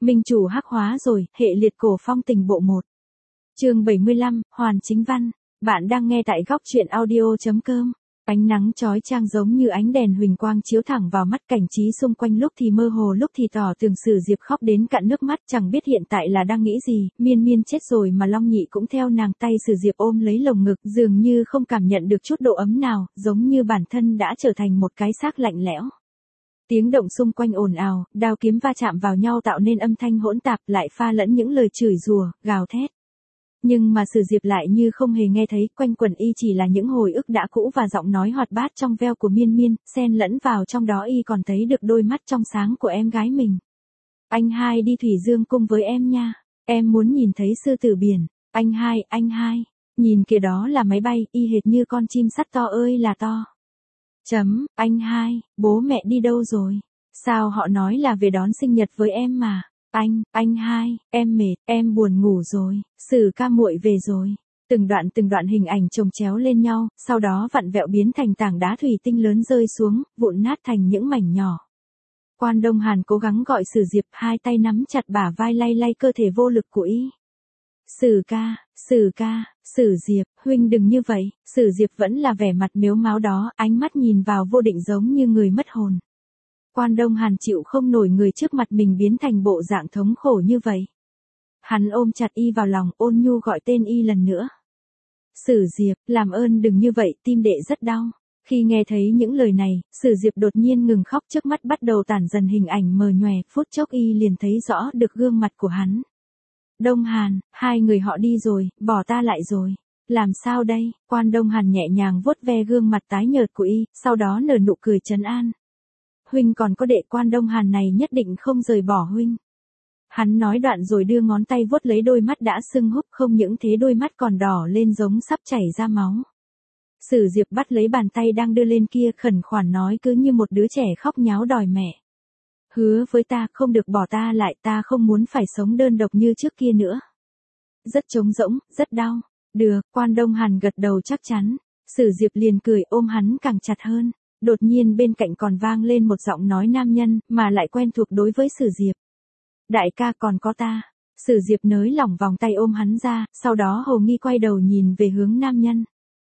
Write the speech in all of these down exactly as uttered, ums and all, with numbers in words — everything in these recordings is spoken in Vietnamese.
Minh chủ hắc hóa rồi, hệ liệt cổ phong tình bộ một. Chương bảy mươi lăm, Hoàn Chính Văn. Bạn đang nghe tại góc truyện audio chấm com. Ánh nắng chói chang giống như ánh đèn huỳnh quang chiếu thẳng vào mắt, cảnh trí xung quanh lúc thì mơ hồ lúc thì tỏ tường. Sử Diệp khóc đến cạn nước mắt, chẳng biết hiện tại là đang nghĩ gì. Miên Miên chết rồi mà Long Nhị cũng theo nàng, tay Sử Diệp ôm lấy lồng ngực, dường như không cảm nhận được chút độ ấm nào, giống như bản thân đã trở thành một cái xác lạnh lẽo. Tiếng động xung quanh ồn ào, đao kiếm va chạm vào nhau tạo nên âm thanh hỗn tạp, lại pha lẫn những lời chửi rủa, gào thét. Nhưng mà Sử Diệp lại như không hề nghe thấy, quanh quẩn y chỉ là những hồi ức đã cũ và giọng nói hoạt bát trong veo của Miên Miên, xen lẫn vào trong đó y còn thấy được đôi mắt trong sáng của em gái mình. Anh hai đi Thủy Dương cung với em nha, em muốn nhìn thấy sư tử biển. Anh hai, anh hai, nhìn kìa đó là máy bay, y hệt như con chim sắt to ơi là to. Chấm, anh hai, bố mẹ đi đâu rồi? Sao họ nói là về đón sinh nhật với em mà? Anh, anh hai, em mệt, em buồn ngủ rồi, Sử ca muội về rồi. Từng đoạn từng đoạn hình ảnh chồng chéo lên nhau, sau đó vặn vẹo biến thành tảng đá thủy tinh lớn rơi xuống, vụn nát thành những mảnh nhỏ. Quan Đông Hàn cố gắng gọi Sử Diệp, hai tay nắm chặt bả vai lay lay cơ thể vô lực của y. Sử ca, Sử ca, Sử Diệp, huynh đừng như vậy. Sử Diệp vẫn là vẻ mặt mếu máo đó, ánh mắt nhìn vào vô định giống như người mất hồn. Quan Đông Hàn chịu không nổi người trước mặt mình biến thành bộ dạng thống khổ như vậy. Hắn ôm chặt y vào lòng, ôn nhu gọi tên y lần nữa. Sử Diệp, làm ơn đừng như vậy, tim đệ rất đau. Khi nghe thấy những lời này, Sử Diệp đột nhiên ngừng khóc, trước mắt bắt đầu tản dần hình ảnh mờ nhòe, phút chốc y liền thấy rõ được gương mặt của hắn. Đông Hàn, hai người họ đi rồi, bỏ ta lại rồi. Làm sao đây? Quan Đông Hàn nhẹ nhàng vuốt ve gương mặt tái nhợt của y, sau đó nở nụ cười trấn an. Huynh còn có đệ, Quan Đông Hàn này nhất định không rời bỏ huynh. Hắn nói đoạn rồi đưa ngón tay vuốt lấy đôi mắt đã sưng húp, không những thế đôi mắt còn đỏ lên giống sắp chảy ra máu. Sử Diệp bắt lấy bàn tay đang đưa lên kia, khẩn khoản nói cứ như một đứa trẻ khóc nháo đòi mẹ. Hứa với ta không được bỏ ta lại, ta không muốn phải sống đơn độc như trước kia nữa. Rất trống rỗng, rất đau. Được, Quan Đông Hàn gật đầu chắc chắn. Sử Diệp liền cười ôm hắn càng chặt hơn. Đột nhiên bên cạnh còn vang lên một giọng nói nam nhân, mà lại quen thuộc đối với Sử Diệp. Đại ca còn có ta. Sử Diệp nới lỏng vòng tay ôm hắn ra, sau đó hồ nghi quay đầu nhìn về hướng nam nhân.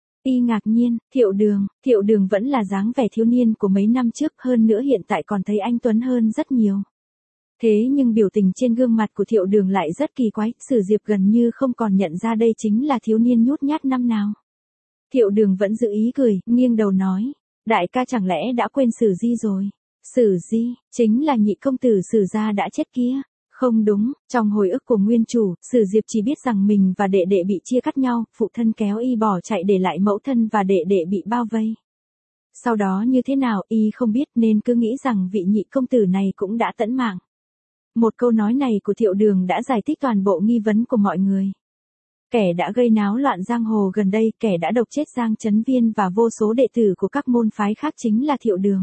Y ngạc nhiên, Thiệu Đường, Thiệu Đường vẫn là dáng vẻ thiếu niên của mấy năm trước, hơn nữa hiện tại còn thấy anh tuấn hơn rất nhiều. Thế nhưng biểu tình trên gương mặt của Thiệu Đường lại rất kỳ quái, Sử Diệp gần như không còn nhận ra đây chính là thiếu niên nhút nhát năm nào. Thiệu Đường vẫn giữ ý cười, nghiêng đầu nói, đại ca chẳng lẽ đã quên Sử Di rồi? Sử Di, chính là nhị công tử Sử gia đã chết kia. Không đúng, trong hồi ức của nguyên chủ, Sử Diệp chỉ biết rằng mình và đệ đệ bị chia cắt nhau, phụ thân kéo y bỏ chạy để lại mẫu thân và đệ đệ bị bao vây. Sau đó như thế nào y không biết nên cứ nghĩ rằng vị nhị công tử này cũng đã tẫn mạng. Một câu nói này của Thiệu Đường đã giải thích toàn bộ nghi vấn của mọi người. Kẻ đã gây náo loạn giang hồ gần đây, kẻ đã độc chết Giang Chấn Viên và vô số đệ tử của các môn phái khác chính là Thiệu Đường.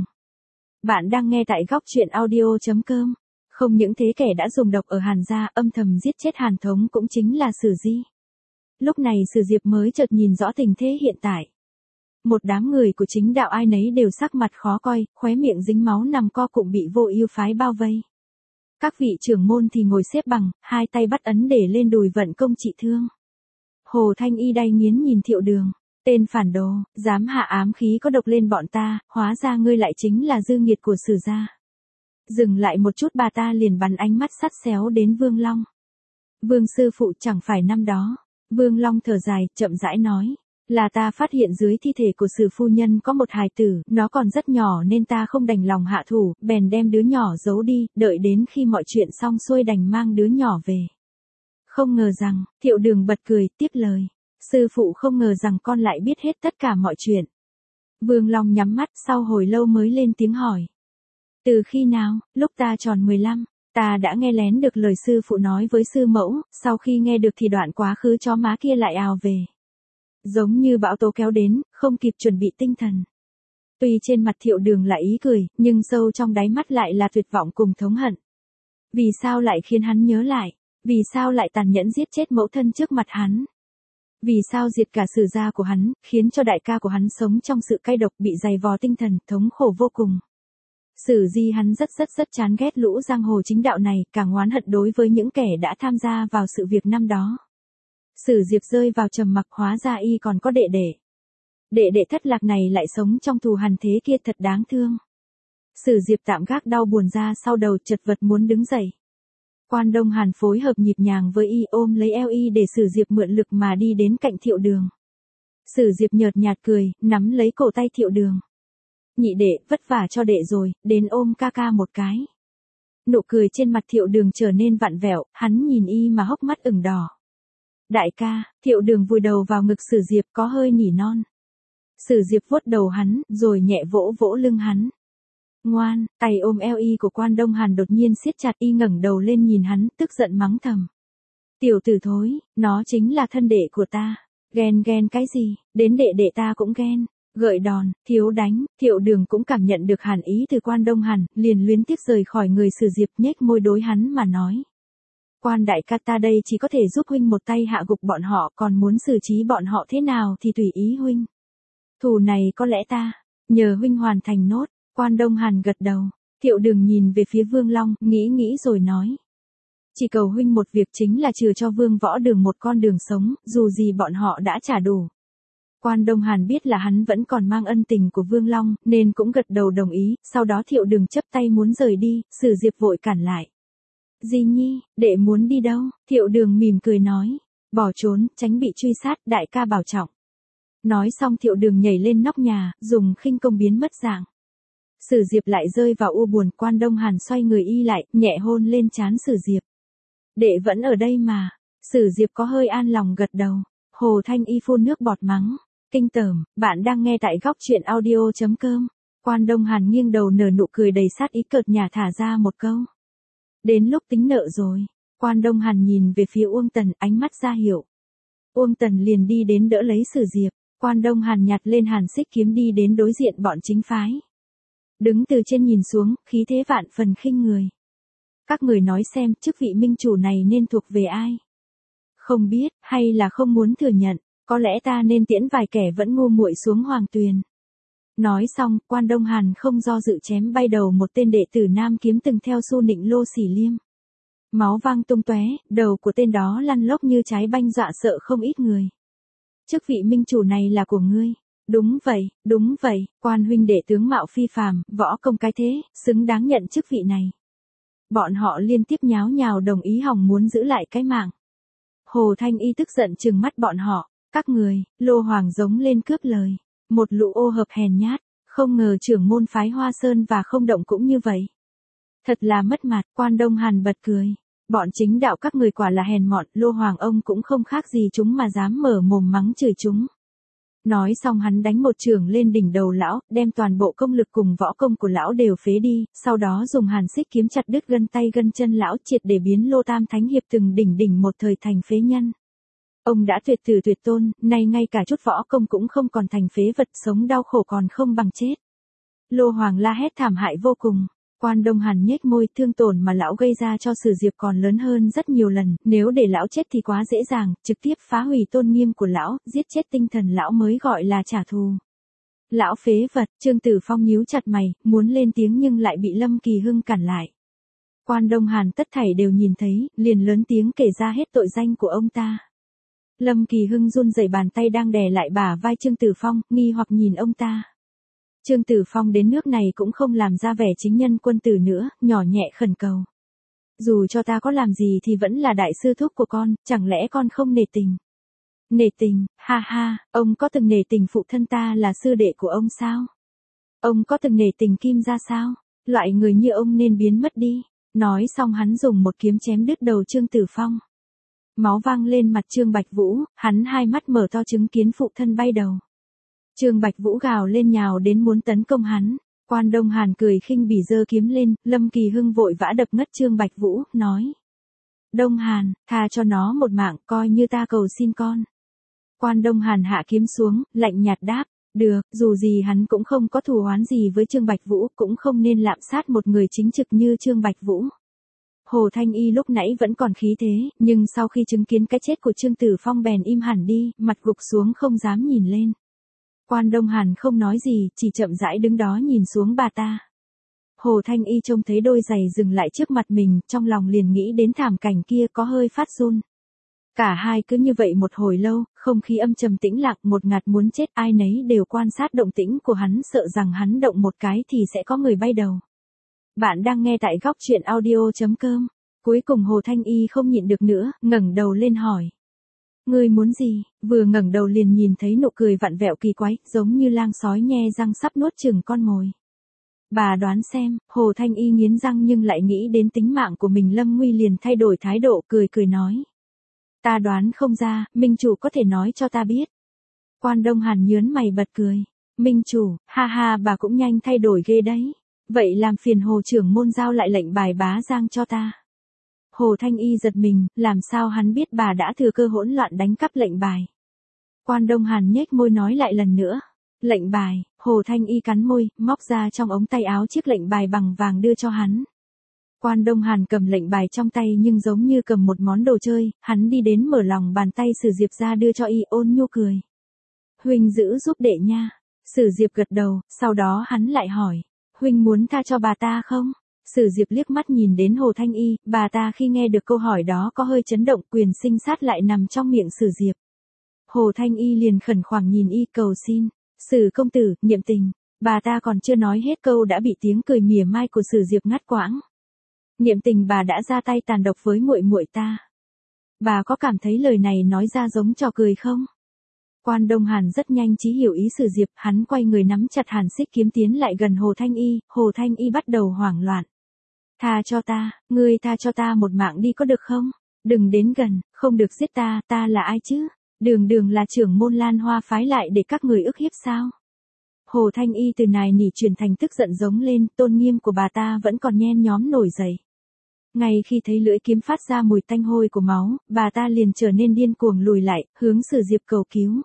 Bạn đang nghe tại góc truyện audio chấm com. Không những thế, kẻ đã dùng độc ở Hàn gia âm thầm giết chết Hàn Thống cũng chính là Sử Di. Lúc này Sử Diệp mới chợt nhìn rõ tình thế hiện tại. Một đám người của chính đạo ai nấy đều sắc mặt khó coi, khóe miệng dính máu nằm co cụm bị Vô Ưu phái bao vây. Các vị trưởng môn thì ngồi xếp bằng, hai tay bắt ấn để lên đùi vận công trị thương. Hồ Thanh Y đay nghiến nhìn Thiệu Đường. Tên phản đồ, dám hạ ám khí có độc lên bọn ta, hóa ra ngươi lại chính là dư nghiệt của Sử gia. Dừng lại một chút, bà ta liền bắn ánh mắt sắt xéo đến Vương Long. Vương sư phụ, chẳng phải năm đó. Vương Long thở dài, chậm rãi nói. Là ta phát hiện dưới thi thể của Sử phu nhân có một hài tử, nó còn rất nhỏ nên ta không đành lòng hạ thủ, bèn đem đứa nhỏ giấu đi, đợi đến khi mọi chuyện xong xuôi đành mang đứa nhỏ về. Không ngờ rằng, Thiệu Đường bật cười, tiếp lời. Sư phụ không ngờ rằng con lại biết hết tất cả mọi chuyện. Vương Long nhắm mắt, sau hồi lâu mới lên tiếng hỏi. Từ khi nào? Lúc ta tròn mười lăm, ta đã nghe lén được lời sư phụ nói với sư mẫu, sau khi nghe được thì đoạn quá khứ chó má kia lại ào về. Giống như bão tố kéo đến, không kịp chuẩn bị tinh thần. Tuy trên mặt Thiệu Đường là ý cười, nhưng sâu trong đáy mắt lại là tuyệt vọng cùng thống hận. Vì sao lại khiến hắn nhớ lại? Vì sao lại tàn nhẫn giết chết mẫu thân trước mặt hắn? Vì sao diệt cả Sử gia của hắn, khiến cho đại ca của hắn sống trong sự cay độc, bị dày vò tinh thần, thống khổ vô cùng. Sử Di hắn rất rất rất chán ghét lũ giang hồ chính đạo này, càng oán hận đối với những kẻ đã tham gia vào sự việc năm đó. Sử Diệp rơi vào trầm mặc, hóa ra y còn có đệ đệ. Đệ đệ thất lạc này lại sống trong thù hằn thế kia, thật đáng thương. Sử Diệp tạm gác đau buồn ra sau đầu, chật vật muốn đứng dậy. Quan Đông Hàn phối hợp nhịp nhàng với y, ôm lấy eo y để Sử Diệp mượn lực mà đi đến cạnh Thiệu Đường. Sử Diệp nhợt nhạt cười, nắm lấy cổ tay Thiệu Đường. Nhị đệ, vất vả cho đệ rồi, đến ôm ca ca một cái. Nụ cười trên mặt Thiệu Đường trở nên vặn vẹo, hắn nhìn y mà hốc mắt ửng đỏ. Đại ca, Thiệu Đường vùi đầu vào ngực Sử Diệp, có hơi nỉ non. Sử Diệp vuốt đầu hắn, rồi nhẹ vỗ vỗ lưng hắn. Ngoan, tay ôm eo y của Quan Đông Hàn đột nhiên siết chặt, y ngẩng đầu lên nhìn hắn, tức giận mắng thầm. Tiểu tử thối, nó chính là thân đệ của ta. Ghen ghen cái gì, đến đệ đệ ta cũng ghen. Gợi đòn, thiếu đánh, Thiệu Đường cũng cảm nhận được hàn ý từ Quan Đông Hàn, liền luyến tiếc rời khỏi người Sử Diệp, nhếch môi đối hắn mà nói. Quan đại ca, ta đây chỉ có thể giúp huynh một tay hạ gục bọn họ, còn muốn xử trí bọn họ thế nào thì tùy ý huynh. Thù này có lẽ ta, nhờ huynh hoàn thành nốt. Quan Đông Hàn gật đầu, Thiệu Đường nhìn về phía Vương Long, nghĩ nghĩ rồi nói. Chỉ cầu huynh một việc, chính là trừ cho Vương Võ Đường một con đường sống, dù gì bọn họ đã trả đủ. Quan Đông Hàn biết là hắn vẫn còn mang ân tình của Vương Long, nên cũng gật đầu đồng ý, sau đó Thiệu Đường chấp tay muốn rời đi, Sử Diệp vội cản lại. Di Nhi, đệ muốn đi đâu? Thiệu Đường mỉm cười nói. Bỏ trốn, tránh bị truy sát, đại ca bảo trọng. Nói xong Thiệu Đường nhảy lên nóc nhà, dùng khinh công biến mất dạng. Sử Diệp lại rơi vào u buồn, Quan Đông Hàn xoay người y lại, nhẹ hôn lên trán Sử Diệp. Đệ vẫn ở đây mà. Sử Diệp có hơi an lòng gật đầu. Hồ Thanh Y phun nước bọt mắng. Kinh tởm, bạn đang nghe tại góc truyện audio chấm com. Quan Đông Hàn nghiêng đầu nở nụ cười đầy sát ý, cợt nhả thả ra một câu. Đến lúc tính nợ rồi. Quan Đông Hàn nhìn về phía Uông Tần, ánh mắt ra hiệu. Uông Tần liền đi đến đỡ lấy Sử Diệp. Quan Đông Hàn nhặt lên Hàn Xích kiếm đi đến đối diện bọn chính phái. Đứng từ trên nhìn xuống, khí thế vạn phần khinh người. Các người nói xem, chức vị minh chủ này nên thuộc về ai? Không biết, hay là không muốn thừa nhận, có lẽ ta nên tiễn vài kẻ vẫn ngu muội xuống hoàng tuyền. Nói xong, Quan Đông Hàn không do dự chém bay đầu một tên đệ tử Nam Kiếm từng theo Xu Nịnh Lô Xỉ Liêm. Máu vang tung tóe, đầu của tên đó lăn lóc như trái banh, dọa sợ không ít người. Chức vị minh chủ này là của ngươi. Đúng vậy, đúng vậy, Quan huynh đệ tướng mạo phi phàm, võ công cái thế, xứng đáng nhận chức vị này. Bọn họ liên tiếp nháo nhào đồng ý hòng muốn giữ lại cái mạng. Hồ Thanh Y tức giận trừng mắt bọn họ. Các người, Lô Hoàng giống lên cướp lời. Một lũ ô hợp hèn nhát, không ngờ trưởng môn phái Hoa Sơn và Không Động cũng như vậy. Thật là mất mặt, Quan Đông Hàn bật cười. Bọn chính đạo các người quả là hèn mọn, Lô Hoàng ông cũng không khác gì chúng mà dám mở mồm mắng chửi chúng. Nói xong hắn đánh một chưởng lên đỉnh đầu lão, đem toàn bộ công lực cùng võ công của lão đều phế đi, sau đó dùng Hàn Xích kiếm chặt đứt gân tay gân chân lão, triệt để biến Lô Tam Thánh Hiệp từng đỉnh đỉnh một thời thành phế nhân. Ông đã tuyệt tử tuyệt tôn, nay ngay cả chút võ công cũng không còn, thành phế vật, sống đau khổ còn không bằng chết. Lô Hoàng la hét thảm hại vô cùng. Quan Đông Hàn nhếch môi, thương tổn mà lão gây ra cho Sử Diệp còn lớn hơn rất nhiều lần, nếu để lão chết thì quá dễ dàng, trực tiếp phá hủy tôn nghiêm của lão, giết chết tinh thần lão mới gọi là trả thù. Lão phế vật, Trương Tử Phong nhíu chặt mày, muốn lên tiếng nhưng lại bị Lâm Kỳ Hưng cản lại. Quan Đông Hàn tất thảy đều nhìn thấy, liền lớn tiếng kể ra hết tội danh của ông ta. Lâm Kỳ Hưng run rẩy bàn tay đang đè lại bả vai Trương Tử Phong, nghi hoặc nhìn ông ta. Trương Tử Phong đến nước này cũng không làm ra vẻ chính nhân quân tử nữa, nhỏ nhẹ khẩn cầu. Dù cho ta có làm gì thì vẫn là đại sư thúc của con, chẳng lẽ con không nể tình? Nể tình, ha ha, ông có từng nể tình phụ thân ta là sư đệ của ông sao? Ông có từng nể tình Kim gia sao? Loại người như ông nên biến mất đi. Nói xong hắn dùng một kiếm chém đứt đầu Trương Tử Phong. Máu vang lên mặt Trương Bạch Vũ, hắn hai mắt mở to chứng kiến phụ thân bay đầu. Trương Bạch Vũ gào lên nhào đến muốn tấn công hắn. Quan Đông Hàn cười khinh bỉ giơ kiếm lên, Lâm Kỳ Hưng vội vã đập ngất Trương Bạch Vũ, nói. Đông Hàn, tha cho nó một mạng, coi như ta cầu xin con. Quan Đông Hàn hạ kiếm xuống, lạnh nhạt đáp, được, dù gì hắn cũng không có thù oán gì với Trương Bạch Vũ, cũng không nên lạm sát một người chính trực như Trương Bạch Vũ. Hồ Thanh Y lúc nãy vẫn còn khí thế, nhưng sau khi chứng kiến cái chết của Trương Tử Phong bèn im hẳn đi, mặt gục xuống không dám nhìn lên. Quan Đông Hàn không nói gì, chỉ chậm rãi đứng đó nhìn xuống bà ta. Hồ Thanh Y trông thấy đôi giày dừng lại trước mặt mình, trong lòng liền nghĩ đến thảm cảnh kia có hơi phát run. Cả hai cứ như vậy một hồi lâu, không khí âm trầm tĩnh lặng một ngạt muốn chết, ai nấy đều quan sát động tĩnh của hắn, sợ rằng hắn động một cái thì sẽ có người bay đầu. Bạn đang nghe tại góc truyện audio.com. Cuối cùng Hồ Thanh Y không nhịn được nữa, ngẩng đầu lên hỏi. Ngươi muốn gì? Vừa ngẩng đầu liền nhìn thấy nụ cười vặn vẹo kỳ quái, giống như lang sói nhe răng sắp nuốt chửng con mồi. Bà đoán xem, Hồ Thanh Y nghiến răng nhưng lại nghĩ đến tính mạng của mình lâm nguy liền thay đổi thái độ, cười cười nói. Ta đoán không ra, Minh chủ có thể nói cho ta biết. Quan Đông Hàn nhớn mày bật cười. Minh chủ, ha ha, bà cũng nhanh thay đổi ghê đấy. Vậy làm phiền Hồ trưởng môn giao lại lệnh bài bá giang cho ta. Hồ Thanh Y giật mình, làm sao hắn biết bà đã thừa cơ hỗn loạn đánh cắp lệnh bài. Quan Đông Hàn nhếch môi nói lại lần nữa. Lệnh bài, Hồ Thanh Y cắn môi, móc ra trong ống tay áo chiếc lệnh bài bằng vàng đưa cho hắn. Quan Đông Hàn cầm lệnh bài trong tay nhưng giống như cầm một món đồ chơi, hắn đi đến mở lòng bàn tay Sử Diệp ra đưa cho y, ôn nhu cười. Huynh giữ giúp đệ nha. Sử Diệp gật đầu, sau đó hắn lại hỏi. Huynh muốn tha cho bà ta không? Sử Diệp liếc mắt nhìn đến Hồ Thanh Y, bà ta khi nghe được câu hỏi đó có hơi chấn động, quyền sinh sát lại nằm trong miệng Sử Diệp. Hồ Thanh Y liền khẩn khoản nhìn y cầu xin. Sử công tử, niệm tình. Bà ta còn chưa nói hết câu đã bị tiếng cười mỉa mai của Sử Diệp ngắt quãng. Niệm tình bà đã ra tay tàn độc với muội muội ta. Bà có cảm thấy lời này nói ra giống trò cười không? Quan Đông Hàn rất nhanh trí hiểu ý Sử Diệp, hắn quay người nắm chặt hàn xích kiếm tiến lại gần Hồ Thanh Y, Hồ Thanh Y bắt đầu hoảng loạn. Tha cho ta, ngươi tha cho ta một mạng đi có được không? Đừng đến gần, không được giết ta, ta là ai chứ? Đường đường là trưởng môn Lan Hoa phái lại để các người ức hiếp sao? Hồ Thanh Y từ nài nỉ chuyển thành tức giận giống lên, tôn nghiêm của bà ta vẫn còn nhen nhóm nổi dậy. Ngay khi thấy lưỡi kiếm phát ra mùi tanh hôi của máu, bà ta liền trở nên điên cuồng lùi lại, hướng Sử Diệp cầu cứu.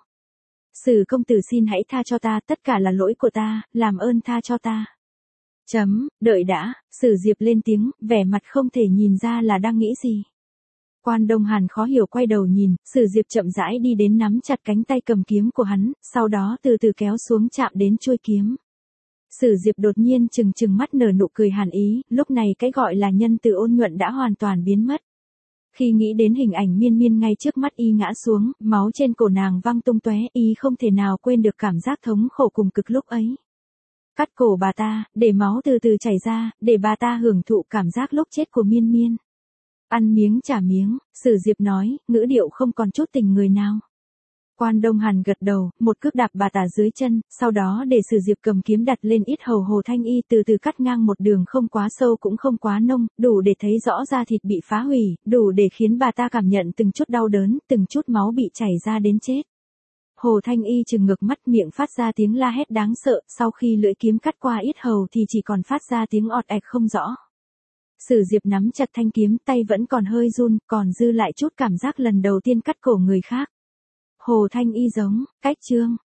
Sử công tử xin hãy tha cho ta, tất cả là lỗi của ta, làm ơn tha cho ta. Chấm, đợi đã, Sử Diệp lên tiếng, vẻ mặt không thể nhìn ra là đang nghĩ gì. Quan Đông Hàn khó hiểu quay đầu nhìn, Sử Diệp chậm rãi đi đến nắm chặt cánh tay cầm kiếm của hắn, sau đó từ từ kéo xuống chạm đến chuôi kiếm. Sử Diệp đột nhiên trừng trừng mắt nở nụ cười hàn ý, lúc này cái gọi là nhân từ ôn nhuận đã hoàn toàn biến mất. Khi nghĩ đến hình ảnh miên miên ngay trước mắt y ngã xuống, máu trên cổ nàng văng tung tóe, y không thể nào quên được cảm giác thống khổ cùng cực lúc ấy. Cắt cổ bà ta, để máu từ từ chảy ra, để bà ta hưởng thụ cảm giác lúc chết của miên miên. Ăn miếng trả miếng, Sử Diệp nói, ngữ điệu không còn chút tình người nào. Quan Đông Hàn gật đầu, một cước đạp bà ta dưới chân, sau đó để Sử Diệp cầm kiếm đặt lên yết hầu Hồ Thanh Y từ từ cắt ngang một đường không quá sâu cũng không quá nông, đủ để thấy rõ da thịt bị phá hủy, đủ để khiến bà ta cảm nhận từng chút đau đớn, từng chút máu bị chảy ra đến chết. Hồ Thanh Y trừng ngược mắt, miệng phát ra tiếng la hét đáng sợ, sau khi lưỡi kiếm cắt qua yết hầu thì chỉ còn phát ra tiếng ọt ẹc không rõ. Sử Diệp nắm chặt thanh kiếm, tay vẫn còn hơi run, còn dư lại chút cảm giác lần đầu tiên cắt cổ người khác. Hồ Thanh Y giống, cách chương,